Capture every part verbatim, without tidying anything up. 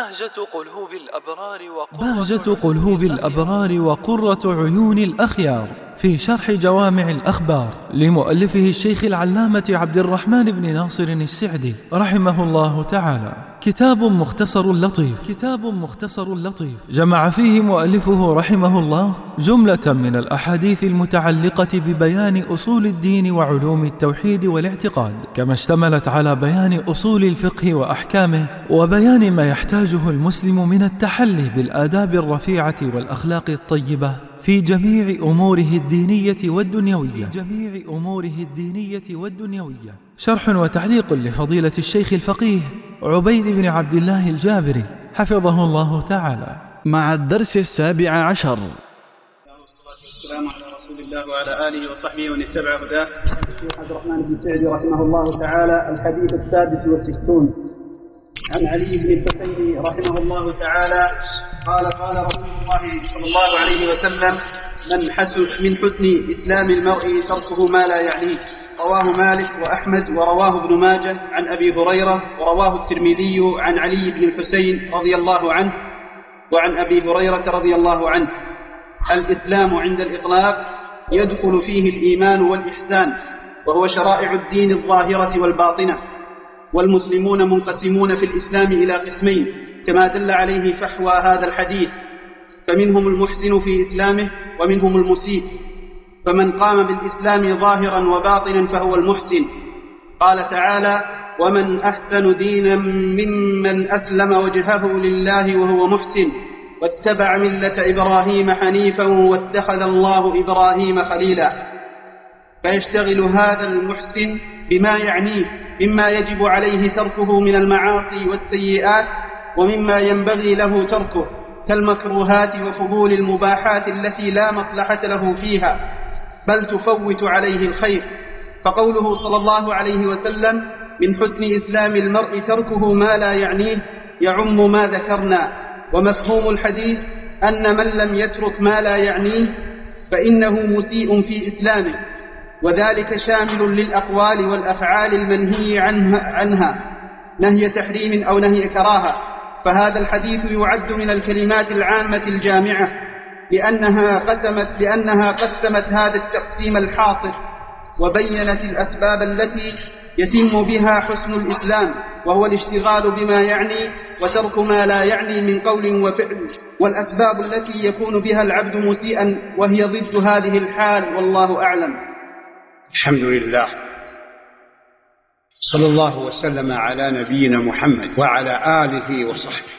بهجة قلوب الأبرار بهجة قلوب الأبرار وقرة عيون الأخيار في شرح جوامع الأخبار لمؤلفه الشيخ العلامة عبد الرحمن بن ناصر السعدي رحمه الله تعالى. كتاب مختصر لطيف كتاب مختصر لطيف جمع فيه مؤلفه رحمه الله جملة من الأحاديث المتعلقة ببيان أصول الدين وعلوم التوحيد والاعتقاد، كما اشتملت على بيان أصول الفقه وأحكامه وبيان ما يحتاجه المسلم من التحلي بالآداب الرفيعة والأخلاق الطيبة في جميع أموره الدينية والدنيوية في جميع أموره الدينية والدنيوية. شرح وتعليق لفضيلة الشيخ الفقيه عبيد بن عبد الله الجابري حفظه الله تعالى، مع الدرس السابع عشر. والسلام على رسول الله وعلى آله وصحبه ومن اتبع هداه. الشيخ عبد الرحمن بن سعدي رحمه الله تعالى. الحديث السادس والستون عن علي بن الحسين رحمه الله تعالى قال قال رسول الله صلى الله عليه وسلم: من حسن من حسن إسلام المرء تركه ما لا يعنيه. رواه مالك وأحمد ورواه ابن ماجه عن أبي هريرة، ورواه الترمذي عن علي بن الحسين رضي الله عنه وعن أبي هريرة رضي الله عنه. الإسلام عند الإطلاق يدخل فيه الإيمان والإحسان، وهو شرائع الدين الظاهرة والباطنة، والمسلمون منقسمون في الإسلام إلى قسمين كما دل عليه فحوى هذا الحديث، فمنهم المحسن في إسلامه ومنهم المسيء، فمن قام بالإسلام ظاهرا وباطنا فهو المحسن. قال تعالى: ومن أحسن دينا ممن أسلم وجهه لله وهو محسن واتبع ملة إبراهيم حنيفا واتخذ الله إبراهيم خليلا. فيشتغل هذا المحسن بما يعنيه مما يجب عليه تركه من المعاصي والسيئات، ومما ينبغي له تركه كالمكروهات وفضول المباحات التي لا مصلحة له فيها بل تفوت عليه الخير. فقوله صلى الله عليه وسلم: من حسن إسلام المرء تركه ما لا يعنيه يعم ما ذكرنا. ومفهوم الحديث أن من لم يترك ما لا يعنيه فإنه مسيء في إسلامه، وذلك شامل للأقوال والأفعال المنهي عنها, عنها نهي تحريم أو نهي كراهة. فهذا الحديث يعد من الكلمات العامة الجامعة، لأنها قسمت, لأنها قسمت هذا التقسيم الحاصر، وبينت الأسباب التي يتم بها حسن الإسلام، وهو الاشتغال بما يعني وترك ما لا يعني من قول وفعل، والأسباب التي يكون بها العبد مسيئا وهي ضد هذه الحال، والله أعلم. الحمد لله، صلى الله وسلم على نبينا محمد وعلى آله وصحبه.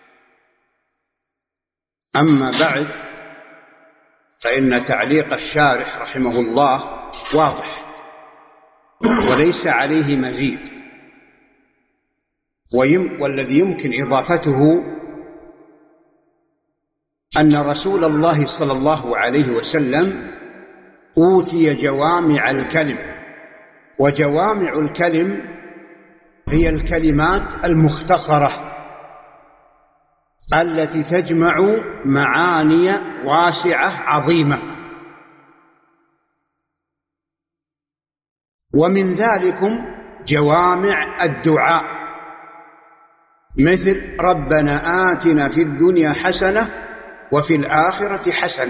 أما بعد، فإن تعليق الشارح رحمه الله واضح وليس عليه مزيد، والذي يمكن إضافته أن رسول الله صلى الله عليه وسلم أوتي جوامع الكلم، وجوامع الكلم هي الكلمات المختصرة التي تجمع معاني واسعة عظيمة. ومن ذلكم جوامع الدعاء، مثل: ربنا آتنا في الدنيا حسنة وفي الآخرة حسنة.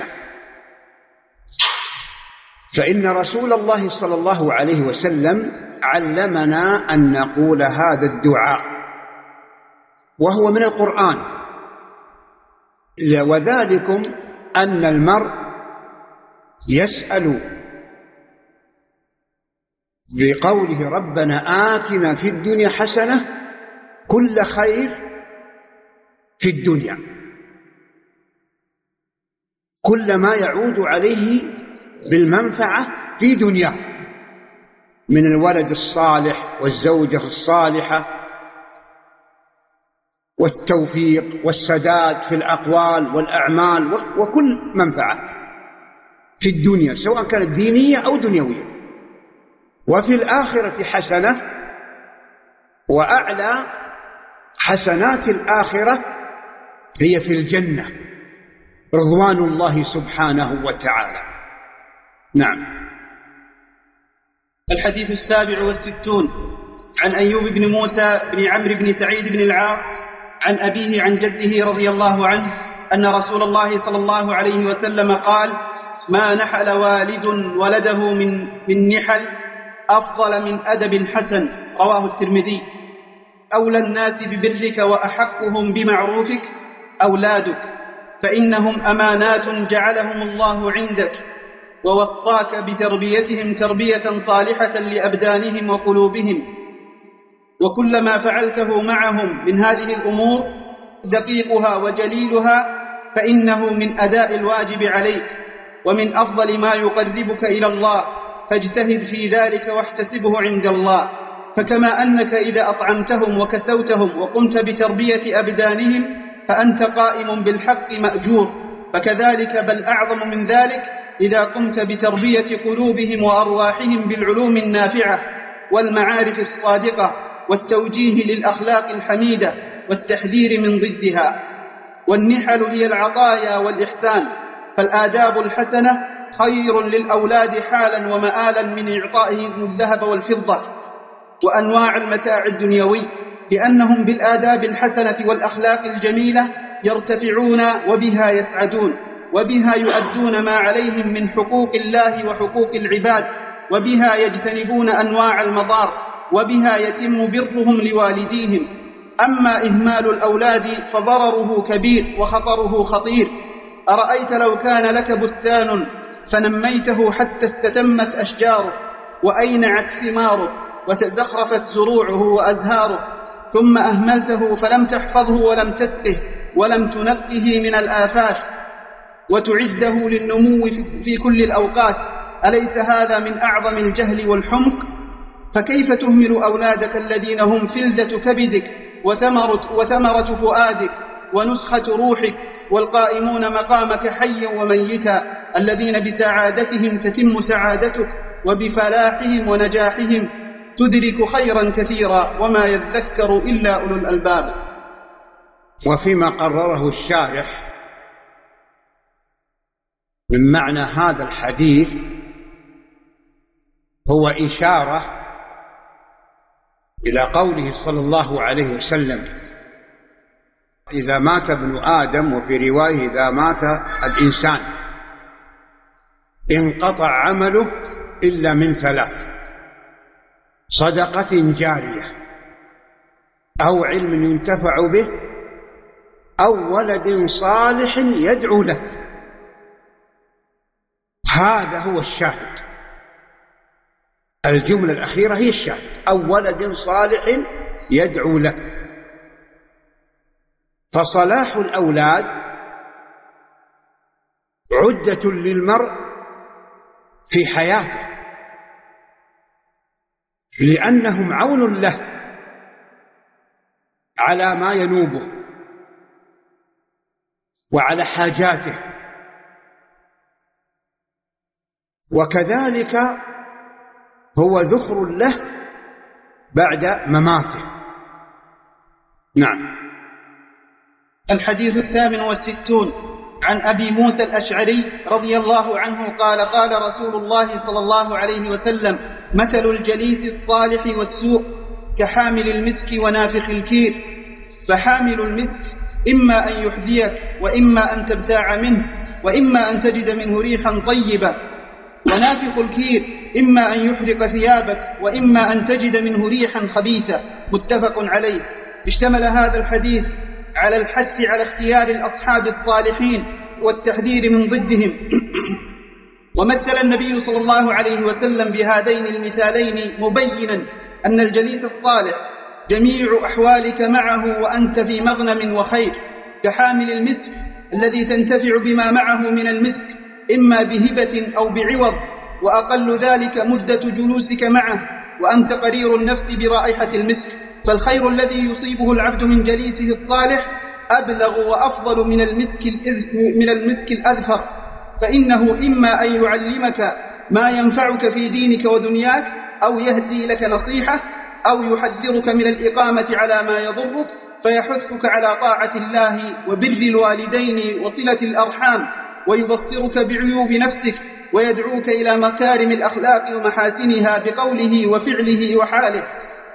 فإن رسول الله صلى الله عليه وسلم علمنا أن نقول هذا الدعاء، وهو من القرآن. وذلكم أن المرء يسأل بقوله ربنا آتنا في الدنيا حسنة كل خير في الدنيا، كل ما يعود عليه بالمنفعة في دنياه، من الولد الصالح والزوجة الصالحة والتوفيق والسداد في الأقوال والأعمال وكل منفعة في الدنيا سواء كانت دينية أو دنيوية. وفي الآخرة حسنة، وأعلى حسنات الآخرة هي في الجنة رضوان الله سبحانه وتعالى. نعم. الحديث السابع والستون عن أيوب بن موسى بن عمرو بن سعيد بن العاص عن أبيه عن جده رضي الله عنه أن رسول الله صلى الله عليه وسلم قال: ما نحل والد ولده من, من نحل أفضل من أدب حسن. رواه الترمذي. أولى الناس ببرك وأحقهم بمعروفك أولادك، فإنهم أمانات جعلهم الله عندك، ووصاك بتربيتهم تربية صالحة لأبدانهم وقلوبهم. وكلما فعلته معهم من هذه الأمور دقيقها وجليلها فإنه من أداء الواجب عليك ومن أفضل ما يقربك إلى الله، فاجتهد في ذلك واحتسبه عند الله. فكما أنك إذا أطعمتهم وكسوتهم وقمت بتربية أبدانهم فأنت قائم بالحق مأجور، فكذلك بل أعظم من ذلك إذا قمت بتربية قلوبهم وأرواحهم بالعلوم النافعة والمعارف الصادقة والتوجيه للأخلاق الحميدة والتحذير من ضدها. والنحل هي العطايا والإحسان، فالآداب الحسنة خير للأولاد حالا ومآلا من إعطائهم الذهب والفضة وأنواع المتاع الدنيوي، لأنهم بالآداب الحسنة والأخلاق الجميلة يرتفعون وبها يسعدون، وبها يؤدون ما عليهم من حقوق الله وحقوق العباد، وبها يجتنبون أنواع المضار، وبها يتم برهم لوالديهم. أما إهمال الأولاد فضرره كبير وخطره خطير. أرأيت لو كان لك بستان فنميته حتى استتمت أشجاره وأينعت ثماره وتزخرفت زروعه وأزهاره، ثم أهملته فلم تحفظه ولم تسقه ولم تنقه من الآفات وتعده للنمو في كل الأوقات، أليس هذا من أعظم الجهل والحمق؟ فكيف تهمل أولادك الذين هم فلذة كبدك وثمرة, وثمرة فؤادك ونسخة روحك، والقائمون مقامك حيا وميتا، الذين بسعادتهم تتم سعادتك وبفلاحهم ونجاحهم تدرك خيرا كثيرا، وما يذكر إلا أولو الألباب. وفيما قرره الشارح من معنى هذا الحديث هو إشارة إلى قوله صلى الله عليه وسلم: إذا مات ابن آدم، وفي رواية إذا مات الإنسان انقطع عمله إلا من ثلاث: صدقة جارية، أو علم ينتفع به، أو ولد صالح يدعو له. هذا هو الشاهد، الجملة الأخيرة هي الشاهد: أو ولد صالح يدعو له. فصلاح الأولاد عدة للمرء في حياته، لأنهم عون له على ما ينوبه وعلى حاجاته، وكذلك هو ذخر له بعد مماته. نعم. الحديث الثامن والستون عن أبي موسى الأشعري رضي الله عنه قال: قال رسول الله صلى الله عليه وسلم: مثل الجليس الصالح والسوء كحامل المسك ونافخ الكير، فحامل المسك إما أن يحذيك وإما أن تبتاع منه وإما أن تجد منه ريحا طيبة، ونافخ الكير إما أن يحرق ثيابك وإما أن تجد منه ريحا خبيثة. متفق عليه. اشتمل هذا الحديث على الحث على اختيار الأصحاب الصالحين والتحذير من ضدهم. ومثل النبي صلى الله عليه وسلم بهذين المثالين مبينا أن الجليس الصالح جميع أحوالك معه وأنت في مغنم وخير، كحامل المسك الذي تنتفع بما معه من المسك إما بهبة أو بعوض، وأقل ذلك مدة جلوسك معه وأنت قرير النفس برائحة المسك. فالخير الذي يصيبه العبد من جليسه الصالح أبلغ وأفضل من المسك من المسك الأذفر، فإنه إما أن يعلمك ما ينفعك في دينك ودنياك، أو يهدي لك نصيحة، أو يحذرك من الإقامة على ما يضرك فيحثك على طاعة الله وبر الوالدين وصلة الأرحام، ويبصرك بعيوب نفسك ويدعوك إلى مكارم الأخلاق ومحاسنها بقوله وفعله وحاله.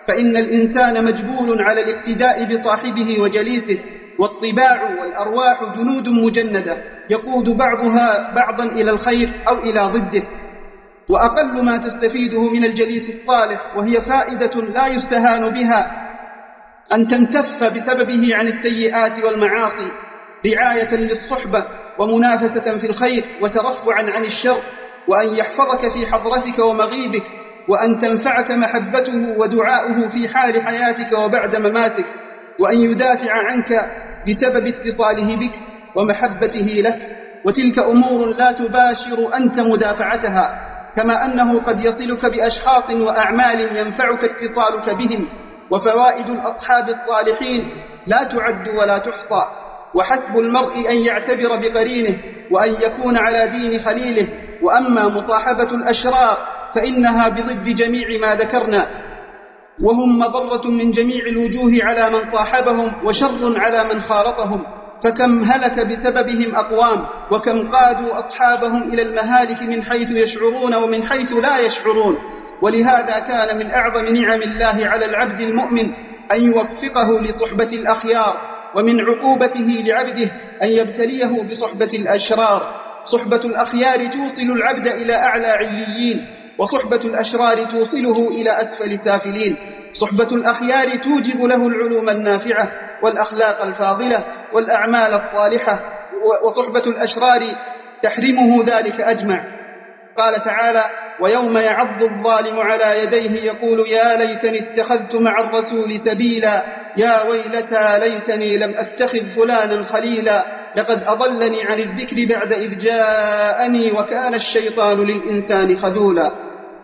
فإن الإنسان مجبول على الاقتداء بصاحبه وجليسه، والطباع والأرواح جنود مجندة يقود بعضها بعضا إلى الخير أو إلى ضده. وأقل ما تستفيده من الجليس الصالح، وهي فائدة لا يستهان بها، أن تنكف بسببه عن السيئات والمعاصي رعاية للصحبة ومنافسة في الخير وترفعا عن الشر، وأن يحفظك في حضرتك ومغيبك، وأن تنفعك محبته ودعاؤه في حال حياتك وبعد مماتك، وأن يدافع عنك بسبب اتصاله بك ومحبته لك. وتلك أمور لا تباشر أنت مدافعتها، كما أنه قد يصلك بأشخاص وأعمال ينفعك اتصالك بهم. وفوائد الأصحاب الصالحين لا تعد ولا تحصى، وحسب المرء أن يعتبر بقرينه وأن يكون على دين خليله. وأما مصاحبة الأشرار فإنها بضد جميع ما ذكرنا، وهم مضرة من جميع الوجوه على من صاحبهم وشر على من خالطهم. فكم هلك بسببهم أقوام، وكم قادوا أصحابهم إلى المهالك من حيث يشعرون ومن حيث لا يشعرون. ولهذا كان من أعظم نعم الله على العبد المؤمن أن يوفقه لصحبة الأخيار، ومن عقوبته لعبده أن يبتليه بصحبة الأشرار. صحبة الأخيار توصل العبد إلى أعلى عليين، وصحبة الأشرار توصله إلى أسفل سافلين. صحبة الأخيار توجب له العلوم النافعة والأخلاق الفاضلة والأعمال الصالحة، وصحبة الأشرار تحرمه ذلك أجمع. قال تعالى: ويوم يعض الظالم على يديه يقول يا ليتني اتخذت مع الرسول سبيلا، يا ويلتى ليتني لم أتخذ فلانا خليلا، لقد أضلني عن الذكر بعد إذ جاءني وكان الشيطان للإنسان خذولا.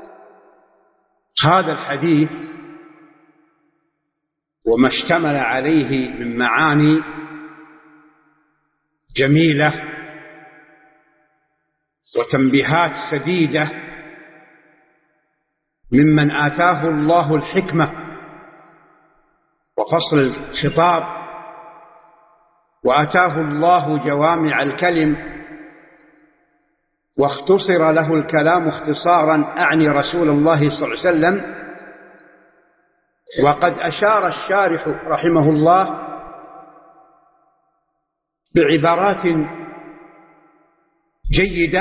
هذا الحديث وما اشتمل عليه من معاني جميلة وتنبيهات سديدة ممن آتاه الله الحكمة وفصل الخطاب، وآتاه الله جوامع الكلم، واختصر له الكلام اختصارا، أعني رسول الله صلى الله عليه وسلم. وقد أشار الشارح رحمه الله بعبارات جيدة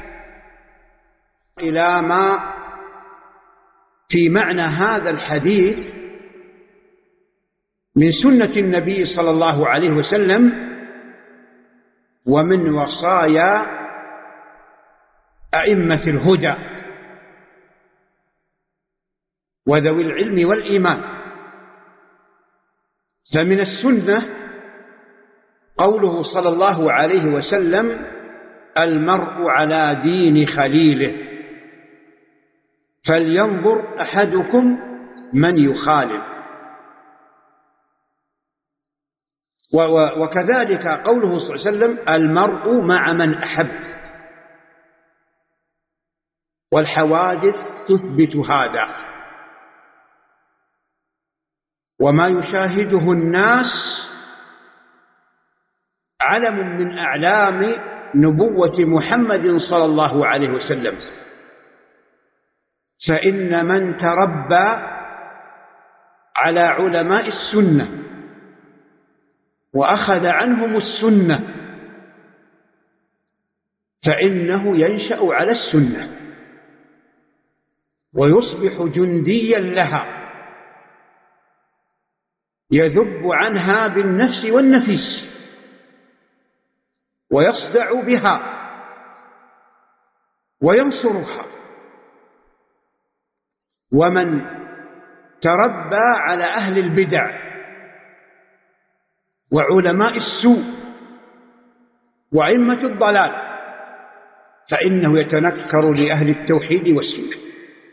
إلى ما في معنى هذا الحديث من سنة النبي صلى الله عليه وسلم، ومن وصايا أئمة الهدى وذوي العلم والإيمان. فمن السنة قوله صلى الله عليه وسلم: المرء على دين خليله، فلينظر أحدكم من يخالل. وكذلك قوله صلى الله عليه وسلم: المرء مع من أحب. والحوادث تثبت هذا، وما يشاهده الناس علم من أعلام نبوة محمد صلى الله عليه وسلم. فإن من تربى على علماء السنة وأخذ عنهم السنة فإنه ينشأ على السنة ويصبح جنديا لها، يذب عنها بالنفس والنفيس ويصدع بها وينصرها. ومن تربى على أهل البدع وعلماء السوء وأئمة الضلال فإنه يتنكر لأهل التوحيد والسنة.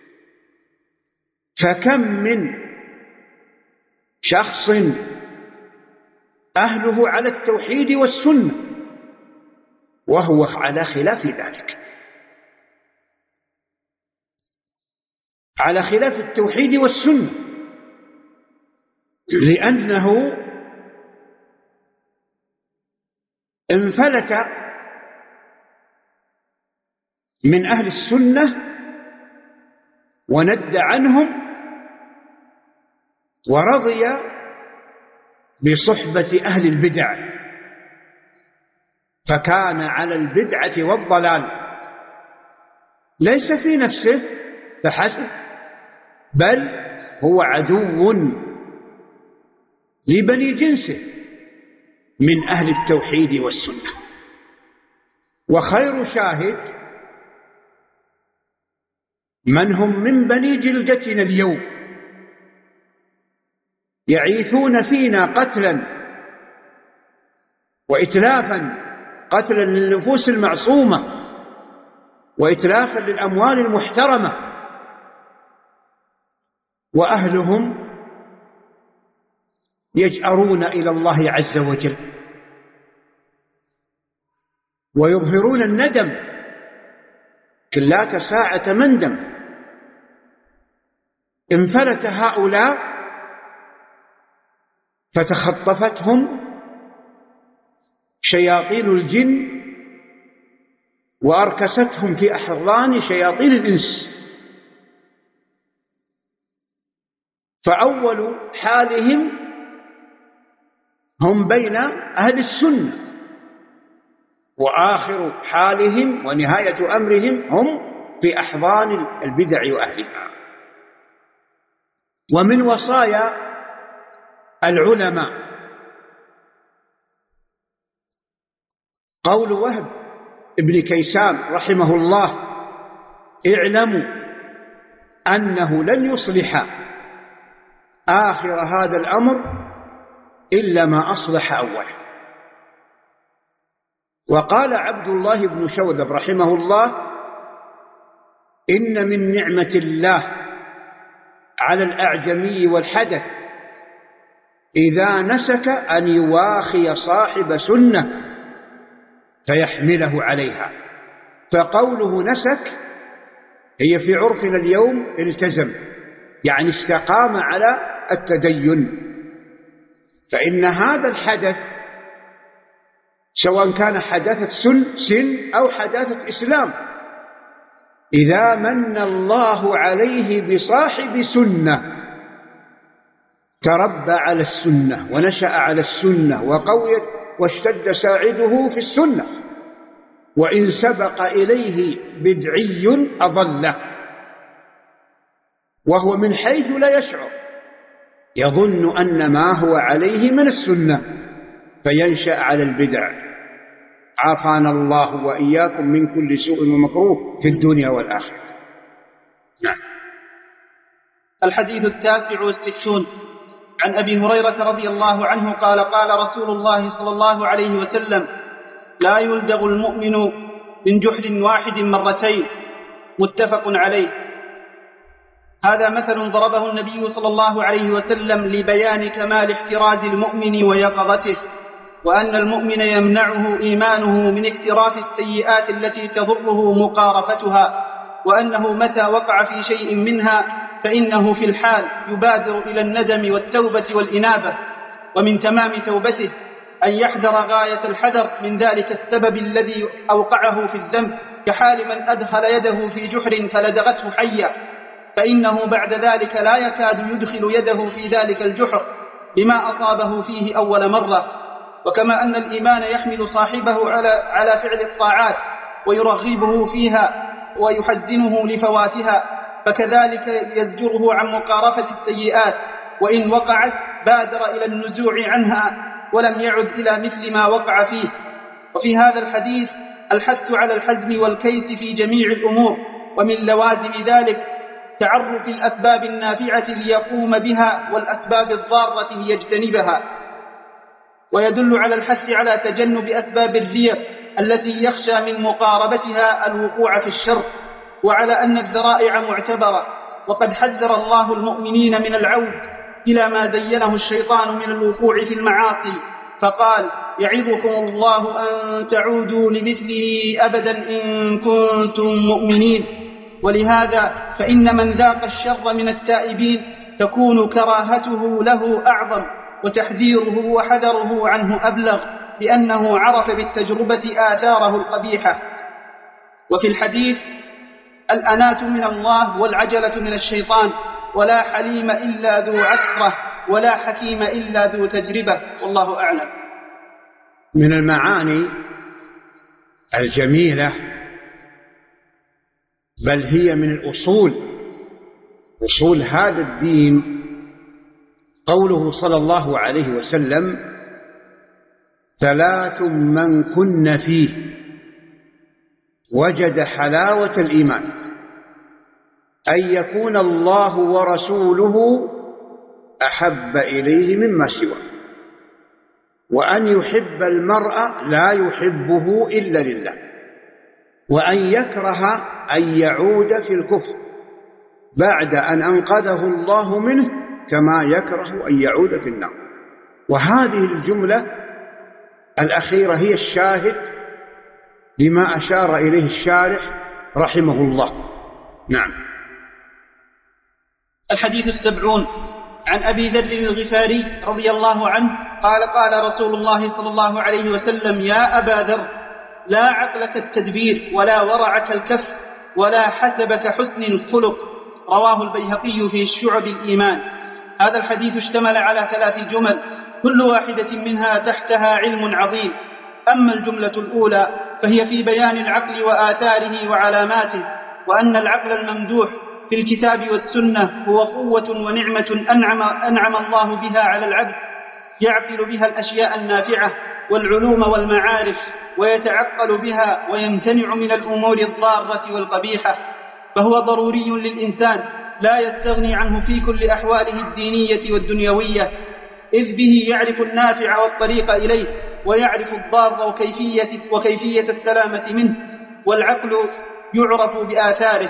فكم من شخص أهله على التوحيد والسنة وهو على خلاف ذلك، على خلاف التوحيد والسنة، لأنه انفلت من أهل السنة وند عنهم ورضي بصحبة أهل البدع، فكان على البدعة والضلال، ليس في نفسه فحسب، بل هو عدو لبني جنسه من أهل التوحيد والسنة. وخير شاهد من هم من بني جلدتنا اليوم يعيثون فينا قتلا وإتلافا، قتلا للنفوس المعصومة وإتلافا للأموال المحترمة، وأهلهم يجأرون إلى الله عز وجل ويظهرون الندم، كلات ساعة مندم. انفلت هؤلاء فتخطفتهم شياطين الجن وأركستهم في أحضان شياطين الإنس، فأول حالهم هم بين أهل السنة، وآخر حالهم ونهاية أمرهم هم في أحضان البدع وأهلها. ومن وصايا العلماء قول وهب ابن كيسان رحمه الله: اعلموا أنه لن يصلح آخر هذا الأمر إلا ما أصلح أوله. وقال عبد الله بن شوذب رحمه الله: إن من نعمة الله على الأعجمي والحدث إذا نسك أن يواخي صاحب سنة فيحمله عليها. فقوله نسك هي في عرفنا اليوم التزم، يعني استقام على التدين. فإن هذا الحدث سواء كان حداثة سن, سن أو حداثة إسلام، إذا من الله عليه بصاحب سنة تربى على السنة ونشأ على السنة وقويت واشتد ساعده في السنة، وإن سبق إليه بدعي أضله وهو من حيث لا يشعر، يظن أن ما هو عليه من السنة فينشأ على البدع. عافانا الله وإياكم من كل سوء ومكروه في الدنيا والآخرة. نعم. الحديث التاسع والستون عن أبي هريرة رضي الله عنه قال: قال رسول الله صلى الله عليه وسلم: لا يلدغ المؤمن من جحر واحد مرتين. متفق عليه. هذا مثل ضربه النبي صلى الله عليه وسلم لبيان كمال احتراز المؤمن ويقظته، وأن المؤمن يمنعه إيمانه من اكتراف السيئات التي تضره مقارفتها، وأنه متى وقع في شيء منها فإنه في الحال يبادر إلى الندم والتوبة والإنابة، ومن تمام توبته أن يحذر غاية الحذر من ذلك السبب الذي أوقعه في الذنب، كحال من أدخل يده في جحر فلدغته حية، فإنه بعد ذلك لا يكاد يدخل يده في ذلك الجحر بما أصابه فيه أول مرة. وكما أن الإيمان يحمل صاحبه على على فعل الطاعات ويرغبه فيها ويحزنه لفواتها، فكذلك يزجره عن مقارفة السيئات، وإن وقعت بادر إلى النزوع عنها ولم يعد إلى مثل ما وقع فيه. وفي هذا الحديث الحث على الحزم والكيس في جميع الأمور، ومن لوازم ذلك تعرف الأسباب النافعة ليقوم بها والأسباب الضارة ليجتنبها. ويدل على الحث على تجنب أسباب الرياء التي يخشى من مقاربتها الوقوع في الشر، وعلى أن الذرائع معتبرة. وقد حذر الله المؤمنين من العود إلى ما زينه الشيطان من الوقوع في المعاصي، فقال: يعظكم الله أن تعودوا لمثله أبدا إن كنتم مؤمنين. ولهذا فإن من ذاق الشر من التائبين تكون كراهته له أعظم، وتحذيره وحذره عنه أبلغ، لأنه عرف بالتجربة آثاره القبيحة. وفي الحديث: الأناة من الله والعجلة من الشيطان، ولا حليم إلا ذو عثرة، ولا حكيم إلا ذو تجربة، والله أعلم. من المعاني الجميلة، بل هي من الأصول، أصول هذا الدين، قوله صلى الله عليه وسلم: ثلاث من كن فيه وجد حلاوة الإيمان، أن يكون الله ورسوله أحب إليه مما سواه، وأن يحب المرء لا يحبه إلا لله، وأن يكره أن يعود في الكفر بعد أن أنقذه الله منه كما يكره أن يعود في النار. وهذه الجملة الأخيرة هي الشاهد لما أشار إليه الشارح رحمه الله. نعم. الحديث السبعون عن أبي ذر الغفاري رضي الله عنه قال: قال رسول الله صلى الله عليه وسلم: يا أبا ذر، لا عقلك التدبير، ولا ورعك الكف، ولا حسبك حسن الخلق. رواه البيهقي في شعب الإيمان. هذا الحديث اشتمل على ثلاث جمل، كل واحدة منها تحتها علم عظيم. أما الجملة الأولى فهي في بيان العقل وآثاره وعلاماته، وأن العقل الممدوح في الكتاب والسنة هو قوة ونعمة أنعم, أنعم الله بها على العبد، يعقل بها الأشياء النافعة والعلوم والمعارف، ويتعقل بها ويمتنع من الأمور الضارة والقبيحة، فهو ضروري للإنسان لا يستغني عنه في كل أحواله الدينية والدنيوية، إذ به يعرف النافع والطريق إليه، ويعرف الضار وكيفية, وكيفية السلامة منه، والعقل يعرف بآثاره.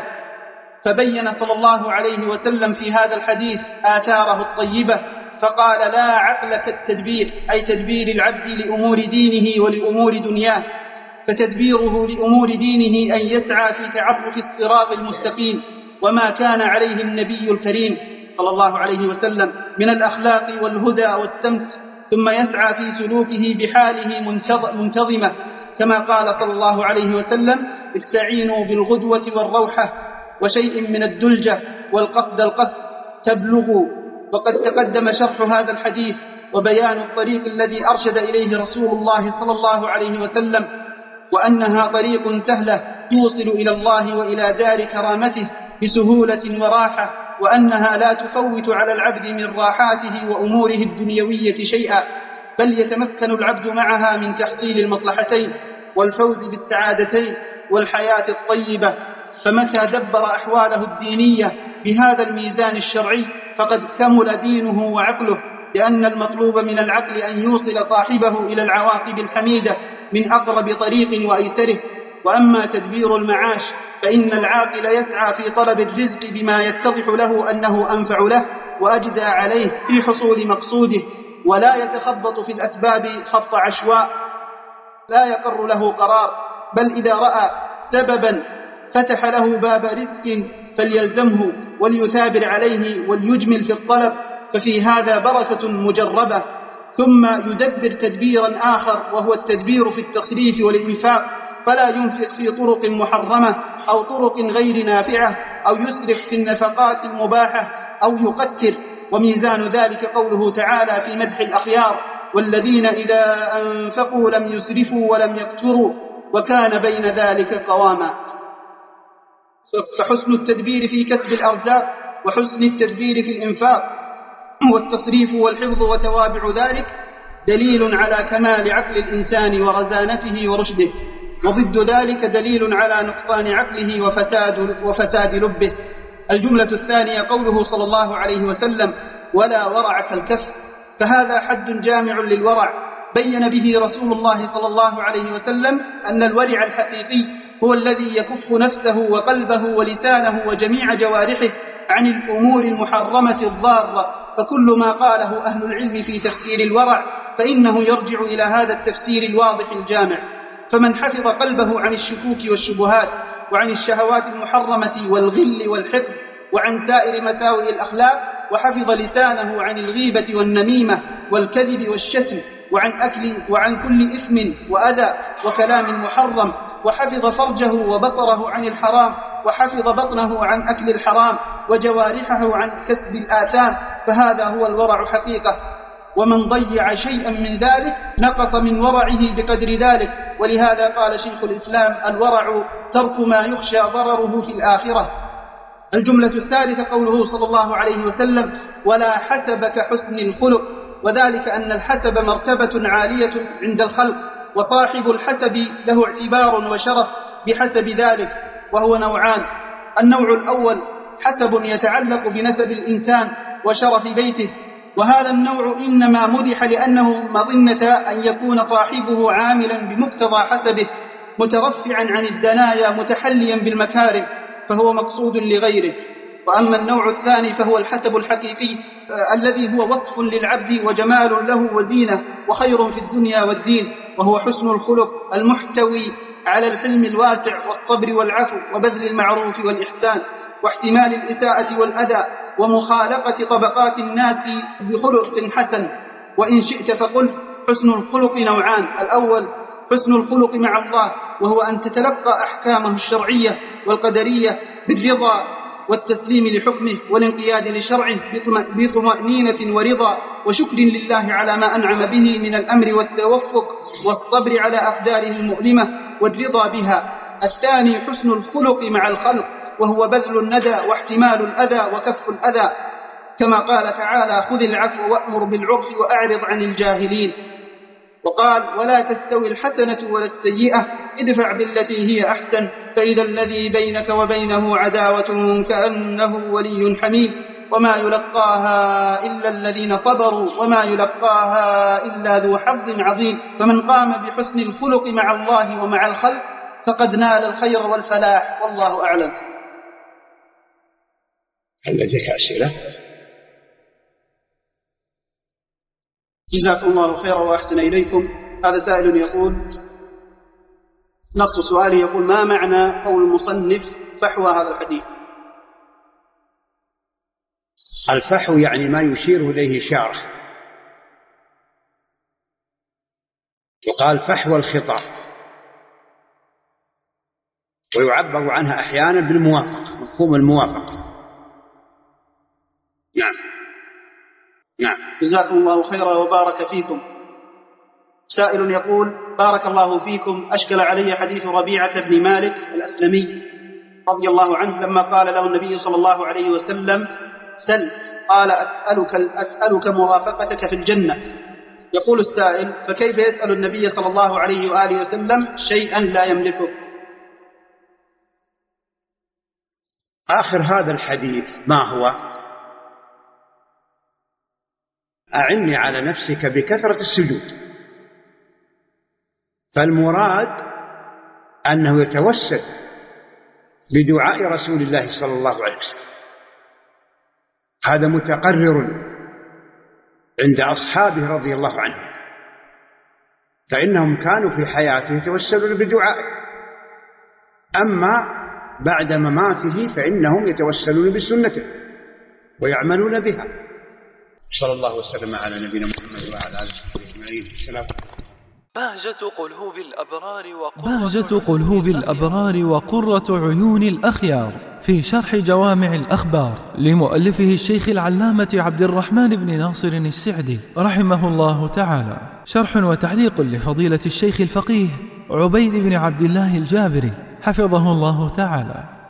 فبين صلى الله عليه وسلم في هذا الحديث آثاره الطيبة، فقال: لا عقل كالتدبير، أي تدبير العبد لأمور دينه ولأمور دنياه. فتدبيره لأمور دينه أن يسعى في تعرف الصراط المستقيم وما كان عليه النبي الكريم صلى الله عليه وسلم من الأخلاق والهدى والسمت، ثم يسعى في سلوكه بحاله منتظمة، كما قال صلى الله عليه وسلم: استعينوا بالغدوة والروحة وشيء من الدلجة والقصد القصد تبلغوا. وقد تقدم شرح هذا الحديث وبيان الطريق الذي أرشد إليه رسول الله صلى الله عليه وسلم، وأنها طريق سهلة توصل إلى الله وإلى دار كرامته بسهولة وراحة، وأنها لا تفوت على العبد من راحاته وأموره الدنيوية شيئا، بل يتمكن العبد معها من تحصيل المصلحتين والفوز بالسعادتين والحياة الطيبة. فمتى دبر أحواله الدينية بهذا الميزان الشرعي فقد كمل دينه وعقله، لأن المطلوب من العقل أن يوصل صاحبه إلى العواقب الحميدة من أقرب طريق وأيسره. وأما تدبير المعاش فإن العاقل يسعى في طلب الرزق بما يتضح له أنه أنفع له وأجدى عليه في حصول مقصوده، ولا يتخبط في الأسباب خبط عشواء لا يقر له قرار، بل إذا رأى سببا فتح له باب رزق فليلزمه وليثابر عليه وليجمل في الطلب، ففي هذا بركة مجربة. ثم يدبر تدبيرا آخر وهو التدبير في التصريف والإنفاق، فلا ينفق في طرق محرمة أو طرق غير نافعة، أو يسرف في النفقات المباحة أو يقتر. وميزان ذلك قوله تعالى في مدح الأخيار: والذين إذا أنفقوا لم يسرفوا ولم يقتروا وكان بين ذلك قواما. فحسن التدبير في كسب الأرزاق وحسن التدبير في الإنفاق والتصريف والحفظ وتوابع ذلك دليل على كمال عقل الإنسان ورزانته ورشده، وضد ذلك دليل على نقصان عقله وفساد, وفساد لبه. الجملة الثانية قوله صلى الله عليه وسلم: ولا ورع كالكف، فهذا حد جامع للورع بين به رسول الله صلى الله عليه وسلم أن الورع الحقيقي هو الذي يكف نفسه وقلبه ولسانه وجميع جوارحه عن الأمور المحرمة الضارة. فكل ما قاله أهل العلم في تفسير الورع فإنه يرجع إلى هذا التفسير الواضح الجامع. فمن حفظ قلبه عن الشكوك والشبهات وعن الشهوات المحرمة والغل والحقد وعن سائر مساوئ الأخلاق، وحفظ لسانه عن الغيبة والنميمة والكذب والشتم وعن أكل وعن كل إثم وأذى وكلام محرم، وحفظ فرجه وبصره عن الحرام، وحفظ بطنه عن أكل الحرام، وجوارحه عن كسب الآثام، فهذا هو الورع حقيقة، ومن ضيع شيئا من ذلك نقص من ورعه بقدر ذلك. ولهذا قال شيخ الإسلام: الورع ترك ما يخشى ضرره في الآخرة. الجملة الثالثة قوله صلى الله عليه وسلم: ولا حسب كحسن الخلق، وذلك أن الحسب مرتبة عالية عند الخلق، وصاحب الحسب له اعتبار وشرف بحسب ذلك، وهو نوعان: النوع الأول حسب يتعلق بنسب الإنسان وشرف بيته، وهذا النوع إنما مدح لأنه مظنة أن يكون صاحبه عاملا بمقتضى حسبه، مترفعا عن الدنايا متحليا بالمكارم، فهو مقصود لغيره. وأما النوع الثاني فهو الحسب الحقيقي آه الذي هو وصف للعبد وجمال له وزينة وخير في الدنيا والدين، وهو حسن الخلق المحتوي على الحلم الواسع والصبر والعفو وبذل المعروف والإحسان واحتمال الإساءة والأذى ومخالقة طبقات الناس بخلق حسن. وإن شئت فقل حسن الخلق نوعان: الأول حسن الخلق مع الله، وهو أن تتلقى أحكامه الشرعية والقدرية بالرضا والتسليم لحكمه والانقياد لشرعه بطمأنينة ورضا وشكر لله على ما أنعم به من الأمر والتوفق والصبر على أقداره المؤلمة والرضا بها. الثاني حسن الخلق مع الخلق، وهو بذل الندى واحتمال الأذى وكف الأذى، كما قال تعالى: خذ العفو وأمر بالعرف وأعرض عن الجاهلين. وقال: ولا تستوي الحسنة ولا السيئة، ادفع بالتي هي أحسن، فإذا الذي بينك وبينه عداوة كأنه ولي حميم، وما يلقاها إلا الذين صبروا وما يلقاها إلا ذو حظ عظيم. فمن قام بحسن الخلق مع الله ومع الخلق فقد نال الخير والفلاح، والله أعلم. هل لديك أسئلة؟ جزاكم الله خيرا وأحسن إليكم. هذا سائل يقول، نص سؤالي يقول: ما معنى قول المصنف فحوى هذا الحديث؟ الفحو يعني ما يشير إليه إشارة، يقال فحوى الخطاب، ويعبر عنها أحيانا بالموافقة، مفهوم الموافقة. نعم نعم. جزاكم الله خيرا وبارك فيكم. سائل يقول: بارك الله فيكم، أشكل علي حديث ربيعة بن مالك الأسلمي رضي الله عنه لما قال له النبي صلى الله عليه وسلم: سل، قال: أسألك, أسألك مرافقتك في الجنة. يقول السائل: فكيف يسأل النبي صلى الله عليه وآله وسلم شيئا لا يملكه؟ آخر هذا الحديث ما هو؟ أعني على نفسك بكثرة السجود. فالمراد أنه يتوسل بدعاء رسول الله صلى الله عليه وسلم، هذا متقرر عند أصحابه رضي الله عنهم، فإنهم كانوا في حياته يتوسلون بدعائه، أما بعد مماته فإنهم يتوسلون بسنته ويعملون بها. صلى الله وسلم على نبينا محمد وعلى آله وصحبه أجمعين. السلام. بهجة قلوب الأبرار بهجة قلوب الأبرار وقرة عيون الأخيار، في شرح جوامع الأخبار لمؤلفه الشيخ العلامة عبد الرحمن بن ناصر السعدي رحمه الله تعالى، شرح وتعليق لفضيلة الشيخ الفقيه عبيد بن عبد الله الجابري حفظه الله تعالى.